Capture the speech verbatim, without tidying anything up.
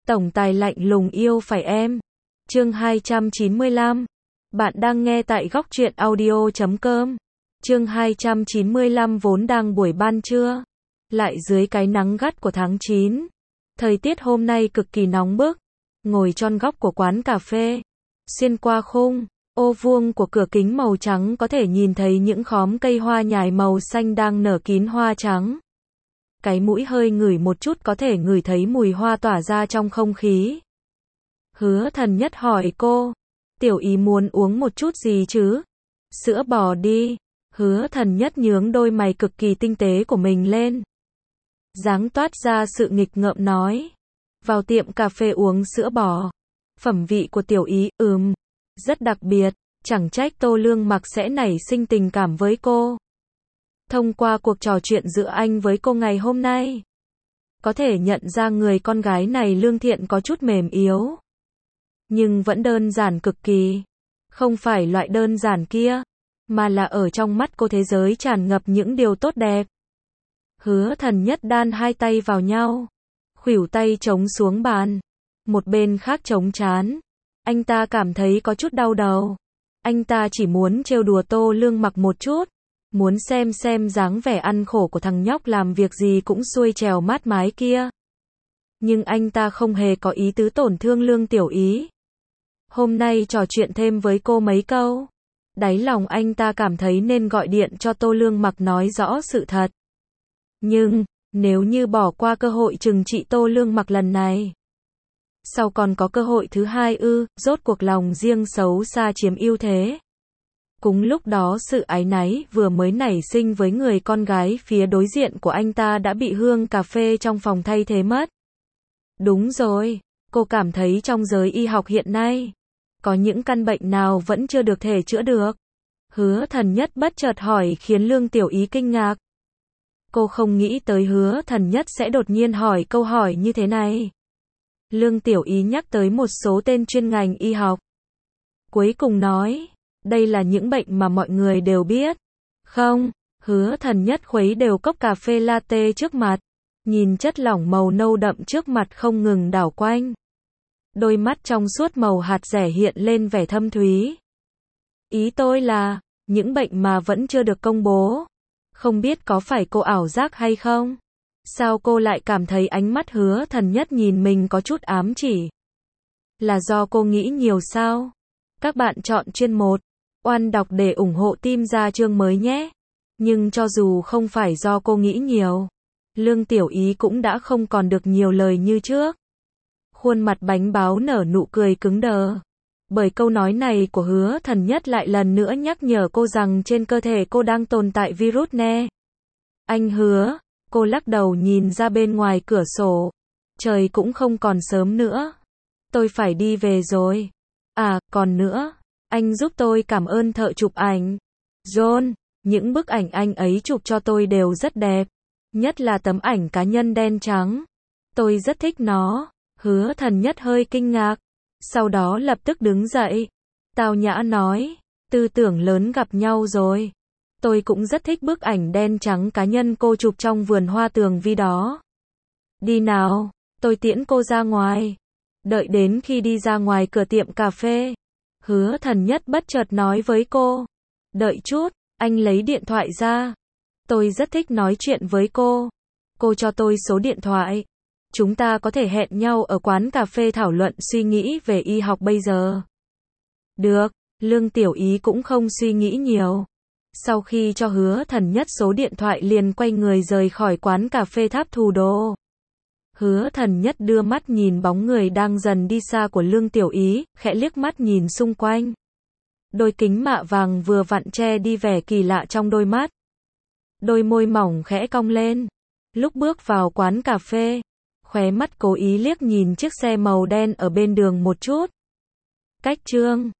Tổng tài lạnh lùng yêu phải em. Chương hai trăm chín mươi lăm. Bạn đang nghe tại góc truyện audio chấm com. Chương hai trăm chín mươi lăm. Vốn đang buổi ban trưa, lại dưới cái nắng gắt của tháng chín. Thời tiết hôm nay cực kỳ nóng bức. Ngồi trong góc của quán cà phê, xuyên qua khung ô vuông của cửa kính màu trắng có thể nhìn thấy những khóm cây hoa nhài màu xanh đang nở kín hoa trắng. Cái mũi hơi ngửi một chút có thể ngửi thấy mùi hoa tỏa ra trong không khí. Hứa Thần Nhất hỏi cô, tiểu ý muốn uống một chút gì chứ? Sữa bò đi. Hứa Thần Nhất nhướng đôi mày cực kỳ tinh tế của mình lên, dáng toát ra sự nghịch ngợm nói, vào tiệm cà phê uống sữa bò. Phẩm vị của tiểu ý, ừm, rất đặc biệt, chẳng trách Tô Lương Mặc sẽ nảy sinh tình cảm với cô. Thông qua cuộc trò chuyện giữa anh với cô ngày hôm nay, có thể nhận ra người con gái này lương thiện có chút mềm yếu, nhưng vẫn đơn giản cực kỳ. Không phải loại đơn giản kia, mà là ở trong mắt cô thế giới tràn ngập những điều tốt đẹp. Hứa Thần Nhất đan hai tay vào nhau, khuỷu tay chống xuống bàn, một bên khác chống trán. Anh ta cảm thấy có chút đau đầu. Anh ta chỉ muốn trêu đùa Tô Lương Mặc một chút, muốn xem xem dáng vẻ ăn khổ của thằng nhóc làm việc gì cũng xuôi trèo mát mái kia. Nhưng anh ta không hề có ý tứ tổn thương Lương Tiểu Ý. Hôm nay trò chuyện thêm với cô mấy câu, đáy lòng anh ta cảm thấy nên gọi điện cho Tô Lương Mặc nói rõ sự thật. Nhưng, nếu như bỏ qua cơ hội trừng trị Tô Lương Mặc lần này, sau còn có cơ hội thứ hai ư? Rốt cuộc lòng riêng xấu xa chiếm ưu thế. Cùng lúc đó sự áy náy vừa mới nảy sinh với người con gái phía đối diện của anh ta đã bị hương cà phê trong phòng thay thế mất. Đúng rồi, cô cảm thấy trong giới y học hiện nay, có những căn bệnh nào vẫn chưa được thể chữa được? Hứa Thần Nhất bất chợt hỏi khiến Lương Tiểu Ý kinh ngạc. Cô không nghĩ tới Hứa Thần Nhất sẽ đột nhiên hỏi câu hỏi như thế này. Lương Tiểu Ý nhắc tới một số tên chuyên ngành y học, cuối cùng nói, đây là những bệnh mà mọi người đều biết. Không, Hứa Thần Nhất khuấy đều cốc cà phê latte trước mặt, nhìn chất lỏng màu nâu đậm trước mặt không ngừng đảo quanh. Đôi mắt trong suốt màu hạt dẻ hiện lên vẻ thâm thúy. Ý tôi là, những bệnh mà vẫn chưa được công bố. Không biết có phải cô ảo giác hay không? Sao cô lại cảm thấy ánh mắt Hứa Thần Nhất nhìn mình có chút ám chỉ? Là do cô nghĩ nhiều sao? Các bạn chọn chuyên một, oan đọc để ủng hộ team ra chương mới nhé. Nhưng cho dù không phải do cô nghĩ nhiều, Lương Tiểu Ý cũng đã không còn được nhiều lời như trước. Khuôn mặt bánh báo nở nụ cười cứng đờ. Bởi câu nói này của Hứa Thần Nhất lại lần nữa nhắc nhở cô rằng trên cơ thể cô đang tồn tại virus nè. Anh Hứa, cô lắc đầu nhìn ra bên ngoài cửa sổ. Trời cũng không còn sớm nữa. Tôi phải đi về rồi. À, còn nữa, anh giúp tôi cảm ơn thợ chụp ảnh. John, những bức ảnh anh ấy chụp cho tôi đều rất đẹp. Nhất là tấm ảnh cá nhân đen trắng. Tôi rất thích nó. Hứa Thần Nhất hơi kinh ngạc, sau đó lập tức đứng dậy, tao nhã nói, tư tưởng lớn gặp nhau rồi. Tôi cũng rất thích bức ảnh đen trắng cá nhân cô chụp trong vườn hoa tường vi đó. Đi nào, tôi tiễn cô ra ngoài. Đợi đến khi đi ra ngoài cửa tiệm cà phê, Hứa Thần Nhất bất chợt nói với cô, đợi chút, anh lấy điện thoại ra. Tôi rất thích nói chuyện với cô. Cô cho tôi số điện thoại. Chúng ta có thể hẹn nhau ở quán cà phê thảo luận suy nghĩ về y học bây giờ. Được, Lương Tiểu Ý cũng không suy nghĩ nhiều. Sau khi cho Hứa Thần Nhất số điện thoại liền quay người rời khỏi quán cà phê Tháp Thủ Đô. Hứa Thần Nhất đưa mắt nhìn bóng người đang dần đi xa của Lương Tiểu Ý, khẽ liếc mắt nhìn xung quanh. Đôi kính mạ vàng vừa vặn che đi vẻ kỳ lạ trong đôi mắt. Đôi môi mỏng khẽ cong lên. Lúc bước vào quán cà phê, khóe mắt cố ý liếc nhìn chiếc xe màu đen ở bên đường một chút. Cách chương